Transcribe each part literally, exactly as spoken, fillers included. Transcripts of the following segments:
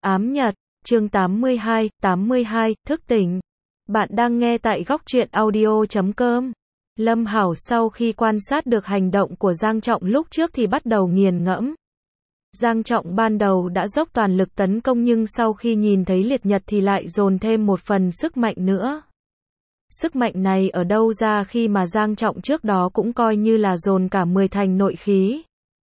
Ám Nhật, chương tám mươi hai, tám mươi hai, thức tỉnh. Bạn đang nghe tại góc truyện audio chấm com. Lâm Hảo sau khi quan sát được hành động của Giang Trọng lúc trước thì bắt đầu nghiền ngẫm. Giang Trọng ban đầu đã dốc toàn lực tấn công nhưng sau khi nhìn thấy liệt nhật thì lại dồn thêm một phần sức mạnh nữa. Sức mạnh này ở đâu ra khi mà Giang Trọng trước đó cũng coi như là dồn cả mười thành nội khí?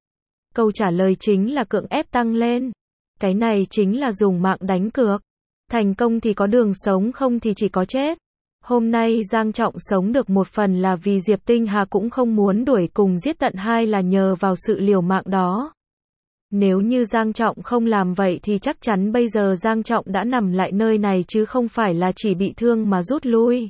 Câu trả lời chính là cưỡng ép tăng lên. Cái này chính là dùng mạng đánh cược. Thành công thì có đường sống, không thì chỉ có chết. Hôm nay Giang Trọng sống được một phần là vì Diệp Tinh Hà cũng không muốn đuổi cùng giết tận, hai là nhờ vào sự liều mạng đó. Nếu như Giang Trọng không làm vậy thì chắc chắn bây giờ Giang Trọng đã nằm lại nơi này chứ không phải là chỉ bị thương mà rút lui.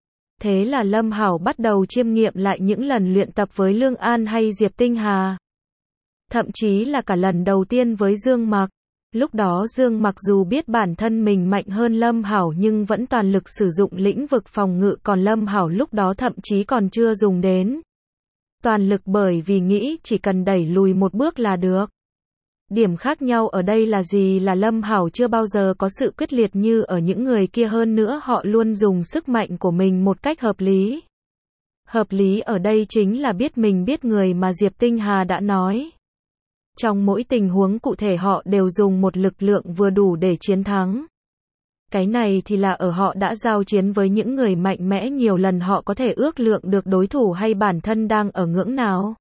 Thế là Lâm Hảo bắt đầu chiêm nghiệm lại những lần luyện tập với Lương An hay Diệp Tinh Hà. Thậm chí là cả lần đầu tiên với Dương Mặc. Lúc đó Dương Mặc dù biết bản thân mình mạnh hơn Lâm Hảo nhưng vẫn toàn lực sử dụng lĩnh vực phòng ngự, còn Lâm Hảo lúc đó thậm chí còn chưa dùng đến toàn lực bởi vì nghĩ chỉ cần đẩy lùi một bước là được. Điểm khác nhau ở đây là gì? Là Lâm Hảo chưa bao giờ có sự quyết liệt như ở những người kia, hơn nữa họ luôn dùng sức mạnh của mình một cách hợp lý. Hợp lý ở đây chính là biết mình biết người mà Diệp Tinh Hà đã nói. Trong mỗi tình huống cụ thể họ đều dùng một lực lượng vừa đủ để chiến thắng. Cái này thì là ở họ đã giao chiến với những người mạnh mẽ nhiều lần, họ có thể ước lượng được đối thủ hay bản thân đang ở ngưỡng nào.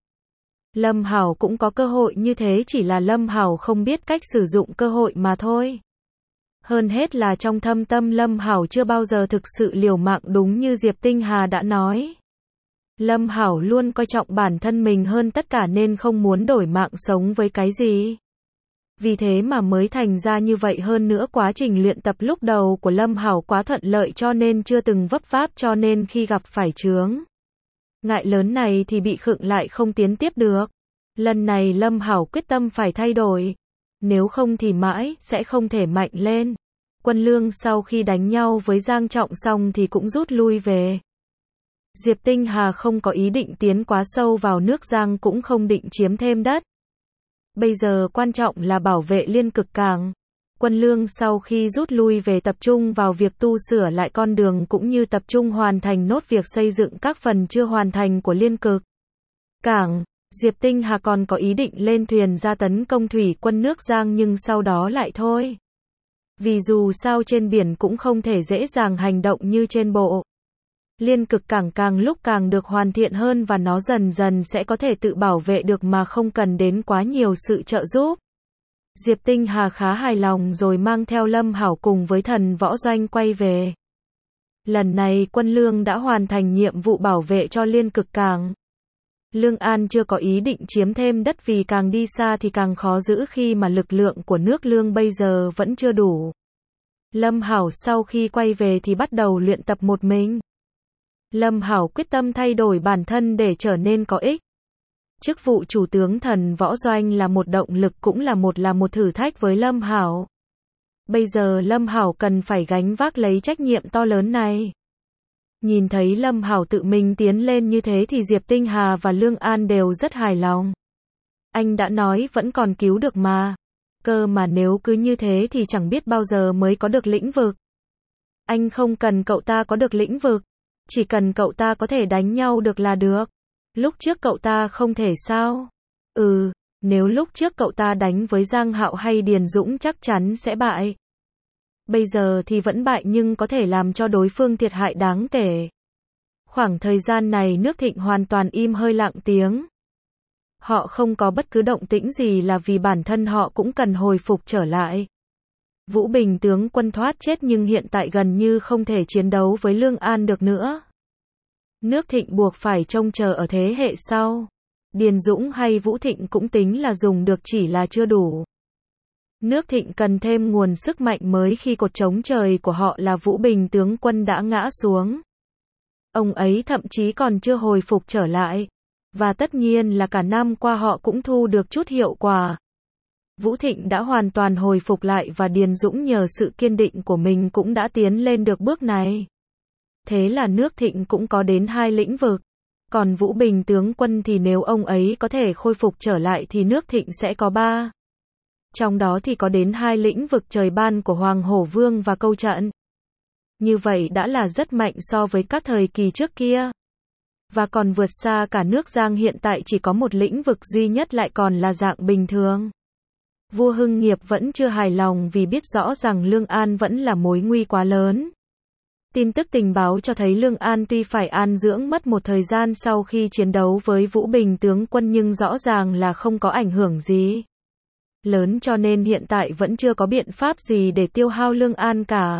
Lâm Hảo cũng có cơ hội như thế, chỉ là Lâm Hảo không biết cách sử dụng cơ hội mà thôi. Hơn hết là trong thâm tâm Lâm Hảo chưa bao giờ thực sự liều mạng đúng như Diệp Tinh Hà đã nói. Lâm Hảo luôn coi trọng bản thân mình hơn tất cả nên không muốn đổi mạng sống với cái gì. Vì thế mà mới thành ra như vậy, hơn nữa quá trình luyện tập lúc đầu của Lâm Hảo quá thuận lợi cho nên chưa từng vấp váp, cho nên khi gặp phải chướng ngại lớn này thì bị khựng lại không tiến tiếp được. Lần này Lâm Hảo quyết tâm phải thay đổi. Nếu không thì mãi sẽ không thể mạnh lên. Quân Lương sau khi đánh nhau với Giang Trọng xong thì cũng rút lui về. Diệp Tinh Hà không có ý định tiến quá sâu vào nước Giang, cũng không định chiếm thêm đất. Bây giờ quan trọng là bảo vệ Liên Cực Cảng. Quân Lương sau khi rút lui về tập trung vào việc tu sửa lại con đường cũng như tập trung hoàn thành nốt việc xây dựng các phần chưa hoàn thành của Liên Cực Cảng. Diệp Tinh Hà còn có ý định lên thuyền ra tấn công thủy quân nước Giang nhưng sau đó lại thôi. Vì dù sao trên biển cũng không thể dễ dàng hành động như trên bộ. Liên Cực Cảng càng lúc càng được hoàn thiện hơn và nó dần dần sẽ có thể tự bảo vệ được mà không cần đến quá nhiều sự trợ giúp. Diệp Tinh Hà khá hài lòng rồi mang theo Lâm Hảo cùng với Thần Võ Doanh quay về. Lần này Quân Lương đã hoàn thành nhiệm vụ bảo vệ cho Liên Cực Cảng. Lương An chưa có ý định chiếm thêm đất vì càng đi xa thì càng khó giữ khi mà lực lượng của nước Lương bây giờ vẫn chưa đủ. Lâm Hảo sau khi quay về thì bắt đầu luyện tập một mình. Lâm Hảo quyết tâm thay đổi bản thân để trở nên có ích. Chức vụ chủ tướng Thần Võ Doanh là một động lực cũng là một là một thử thách với Lâm Hảo. Bây giờ Lâm Hảo cần phải gánh vác lấy trách nhiệm to lớn này. Nhìn thấy Lâm Hảo tự mình tiến lên như thế thì Diệp Tinh Hà và Lương An đều rất hài lòng. Anh đã nói vẫn còn cứu được mà. Cơ mà nếu cứ như thế thì chẳng biết bao giờ mới có được lĩnh vực. Anh không cần cậu ta có được lĩnh vực. Chỉ cần cậu ta có thể đánh nhau được là được. Lúc trước cậu ta không thể sao? Ừ, nếu lúc trước cậu ta đánh với Giang Hạo hay Điền Dũng chắc chắn sẽ bại. Bây giờ thì vẫn bại nhưng có thể làm cho đối phương thiệt hại đáng kể. Khoảng thời gian này nước Thịnh hoàn toàn im hơi lặng tiếng. Họ không có bất cứ động tĩnh gì là vì bản thân họ cũng cần hồi phục trở lại. Vũ Bình tướng quân thoát chết nhưng hiện tại gần như không thể chiến đấu với Lương An được nữa. Nước Thịnh buộc phải trông chờ ở thế hệ sau. Điền Dũng hay Vũ Thịnh cũng tính là dùng được, chỉ là chưa đủ. Nước Thịnh cần thêm nguồn sức mạnh mới khi cột chống trời của họ là Vũ Bình tướng quân đã ngã xuống. Ông ấy thậm chí còn chưa hồi phục trở lại. Và tất nhiên là cả năm qua họ cũng thu được chút hiệu quả. Vũ Thịnh đã hoàn toàn hồi phục lại và Điền Dũng nhờ sự kiên định của mình cũng đã tiến lên được bước này. Thế là nước Thịnh cũng có đến hai lĩnh vực. Còn Vũ Bình tướng quân thì nếu ông ấy có thể khôi phục trở lại thì nước Thịnh sẽ có ba. Trong đó thì có đến hai lĩnh vực trời ban của Hoàng Hổ Vương và câu trận. Như vậy đã là rất mạnh so với các thời kỳ trước kia. Và còn vượt xa cả nước Giang hiện tại chỉ có một lĩnh vực duy nhất lại còn là dạng bình thường. Vua Hưng Nghiệp vẫn chưa hài lòng vì biết rõ rằng Lương An vẫn là mối nguy quá lớn. Tin tức tình báo cho thấy Lương An tuy phải an dưỡng mất một thời gian sau khi chiến đấu với Vũ Bình tướng quân nhưng rõ ràng là không có ảnh hưởng gì lớn cho nên hiện tại vẫn chưa có biện pháp gì để tiêu hao Lương An cả.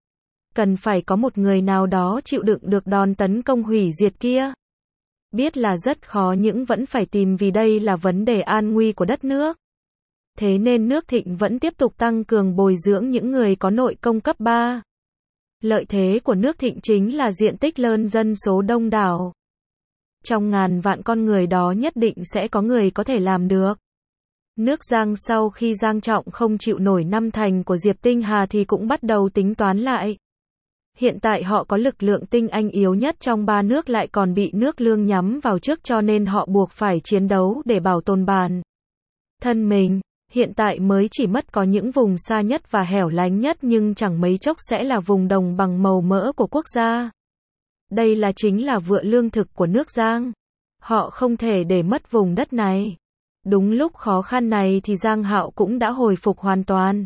Cần phải có một người nào đó chịu đựng được đòn tấn công hủy diệt kia. Biết là rất khó nhưng vẫn phải tìm vì đây là vấn đề an nguy của đất nước. Thế nên nước Thịnh vẫn tiếp tục tăng cường bồi dưỡng những người có nội công cấp ba. Lợi thế của nước Thịnh chính là diện tích lớn dân số đông đảo. Trong ngàn vạn con người đó nhất định sẽ có người có thể làm được. Nước Giang sau khi Giang Trọng không chịu nổi năm thành của Diệp Tinh Hà thì cũng bắt đầu tính toán lại. Hiện tại họ có lực lượng tinh anh yếu nhất trong ba nước lại còn bị nước Lương nhắm vào trước cho nên họ buộc phải chiến đấu để bảo tồn bản thân mình. Hiện tại mới chỉ mất có những vùng xa nhất và hẻo lánh nhất nhưng chẳng mấy chốc sẽ là vùng đồng bằng màu mỡ của quốc gia. Đây là chính là vựa lương thực của nước Giang. Họ không thể để mất vùng đất này. Đúng lúc khó khăn này thì Giang Hạo cũng đã hồi phục hoàn toàn.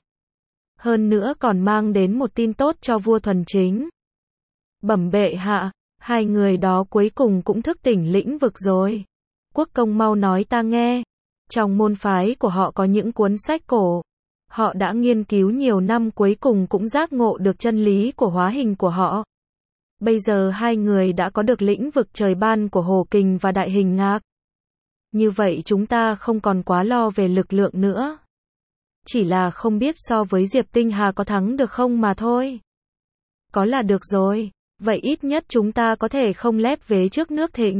Hơn nữa còn mang đến một tin tốt cho vua Thuần Chính. Bẩm bệ hạ, hai người đó cuối cùng cũng thức tỉnh lĩnh vực rồi. Quốc công mau nói ta nghe. Trong môn phái của họ có những cuốn sách cổ. Họ đã nghiên cứu nhiều năm cuối cùng cũng giác ngộ được chân lý của hóa hình của họ. Bây giờ hai người đã có được lĩnh vực trời ban của Hồ Kình và Đại Hình Ngạc. Như vậy chúng ta không còn quá lo về lực lượng nữa. Chỉ là không biết so với Diệp Tinh Hà có thắng được không mà thôi. Có là được rồi. Vậy ít nhất chúng ta có thể không lép vế trước nước Thịnh.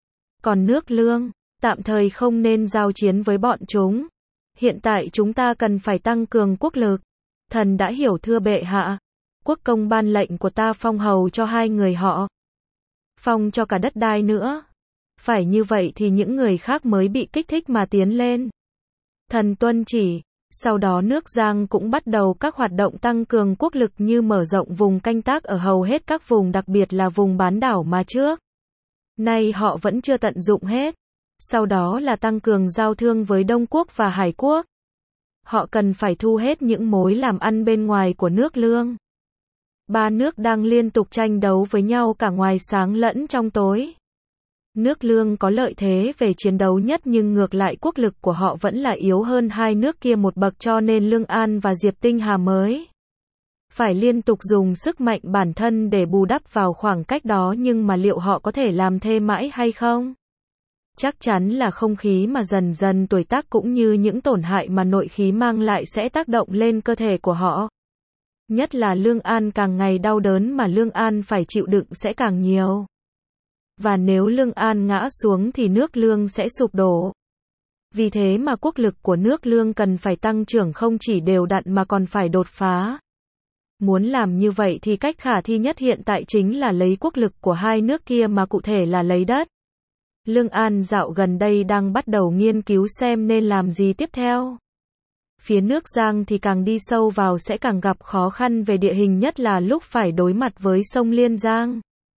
Còn nước Lương, tạm thời không nên giao chiến với bọn chúng. Hiện tại chúng ta cần phải tăng cường quốc lực. Thần đã hiểu thưa bệ hạ. Quốc công ban lệnh của ta phong hầu cho hai người họ. Phong cho cả đất đai nữa. Phải như vậy thì những người khác mới bị kích thích mà tiến lên. Thần tuân chỉ. Sau đó nước Giang cũng bắt đầu các hoạt động tăng cường quốc lực như mở rộng vùng canh tác ở hầu hết các vùng đặc biệt là vùng bán đảo mà trước nay họ vẫn chưa tận dụng hết. Sau đó là tăng cường giao thương với Đông Quốc và Hải Quốc. Họ cần phải thu hết những mối làm ăn bên ngoài của nước Lương. Ba nước đang liên tục tranh đấu với nhau cả ngoài sáng lẫn trong tối. Nước Lương có lợi thế về chiến đấu nhất nhưng ngược lại quốc lực của họ vẫn là yếu hơn hai nước kia một bậc cho nên Lương An và Diệp Tinh Hà mới phải liên tục dùng sức mạnh bản thân để bù đắp vào khoảng cách đó nhưng mà liệu họ có thể làm thế mãi hay không? Chắc chắn là không khí mà dần dần tuổi tác cũng như những tổn hại mà nội khí mang lại sẽ tác động lên cơ thể của họ. Nhất là Lương An càng ngày đau đớn mà Lương An phải chịu đựng sẽ càng nhiều. Và nếu Lương An ngã xuống thì nước Lương sẽ sụp đổ. Vì thế mà quốc lực của nước Lương cần phải tăng trưởng không chỉ đều đặn mà còn phải đột phá. Muốn làm như vậy thì cách khả thi nhất hiện tại chính là lấy quốc lực của hai nước kia mà cụ thể là lấy đất. Lương An dạo gần đây đang bắt đầu nghiên cứu xem nên làm gì tiếp theo. Phía nước Giang thì càng đi sâu vào sẽ càng gặp khó khăn về địa hình nhất là lúc phải đối mặt với sông Liên Giang.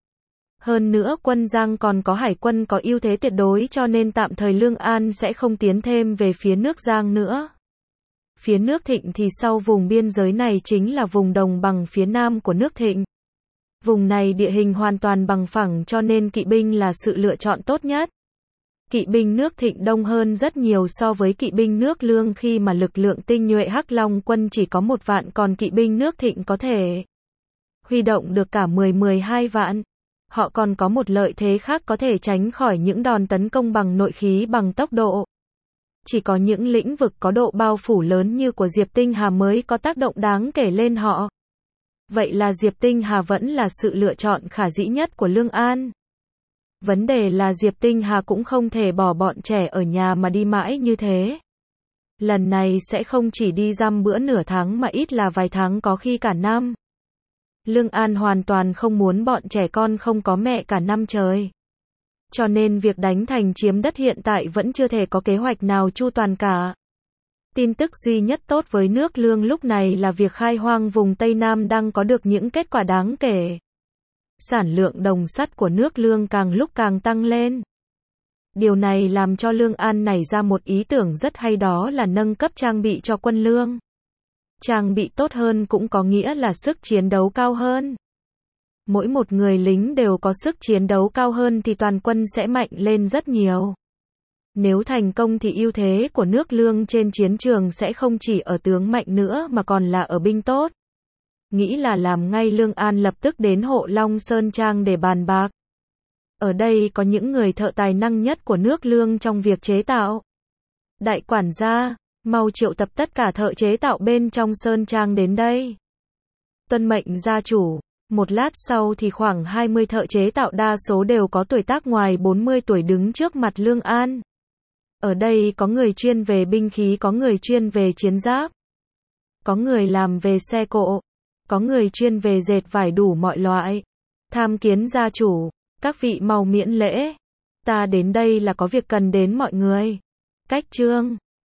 Hơn nữa quân Giang còn có hải quân có ưu thế tuyệt đối cho nên tạm thời Lương An sẽ không tiến thêm về phía nước Giang nữa. Phía nước Thịnh thì sau vùng biên giới này chính là vùng đồng bằng phía nam của nước Thịnh. Vùng này địa hình hoàn toàn bằng phẳng cho nên kỵ binh là sự lựa chọn tốt nhất. Kỵ binh nước Thịnh đông hơn rất nhiều so với kỵ binh nước Lương khi mà lực lượng tinh nhuệ Hắc Long quân chỉ có một vạn còn kỵ binh nước Thịnh có thể huy động được cả mười mười hai vạn. Họ còn có một lợi thế khác có thể tránh khỏi những đòn tấn công bằng nội khí bằng tốc độ. Chỉ có những lĩnh vực có độ bao phủ lớn như của Diệp Tinh Hà mới có tác động đáng kể lên họ. Vậy là Diệp Tinh Hà vẫn là sự lựa chọn khả dĩ nhất của Lương An. Vấn đề là Diệp Tinh Hà cũng không thể bỏ bọn trẻ ở nhà mà đi mãi như thế. Lần này sẽ không chỉ đi dăm bữa nửa tháng mà ít là vài tháng có khi cả năm. Lương An hoàn toàn không muốn bọn trẻ con không có mẹ cả năm trời. Cho nên việc đánh thành chiếm đất hiện tại vẫn chưa thể có kế hoạch nào chu toàn cả. Tin tức duy nhất tốt với nước Lương lúc này là việc khai hoang vùng Tây Nam đang có được những kết quả đáng kể. Sản lượng đồng sắt của nước Lương càng lúc càng tăng lên. Điều này làm cho Lương An nảy ra một ý tưởng rất hay, đó là nâng cấp trang bị cho quân Lương. Trang bị tốt hơn cũng có nghĩa là sức chiến đấu cao hơn. Mỗi một người lính đều có sức chiến đấu cao hơn thì toàn quân sẽ mạnh lên rất nhiều. Nếu thành công thì ưu thế của nước Lương trên chiến trường sẽ không chỉ ở tướng mạnh nữa mà còn là ở binh tốt. Nghĩ là làm ngay, Lương An lập tức đến Hộ Long Sơn Trang để bàn bạc. Ở đây có những người thợ tài năng nhất của nước Lương trong việc chế tạo. Đại quản gia, mau triệu tập tất cả thợ chế tạo bên trong Sơn Trang đến đây. Tuân mệnh gia chủ. Một lát sau thì khoảng hai mươi thợ chế tạo, đa số đều có tuổi tác ngoài bốn mươi tuổi, đứng trước mặt Lương An. Ở đây có người chuyên về binh khí, có người chuyên về chiến giáp, có người làm về xe cộ, có người chuyên về dệt vải, đủ mọi loại. Tham kiến gia chủ, các vị mau miễn lễ. Ta đến đây là có việc cần đến mọi người. Cách trương,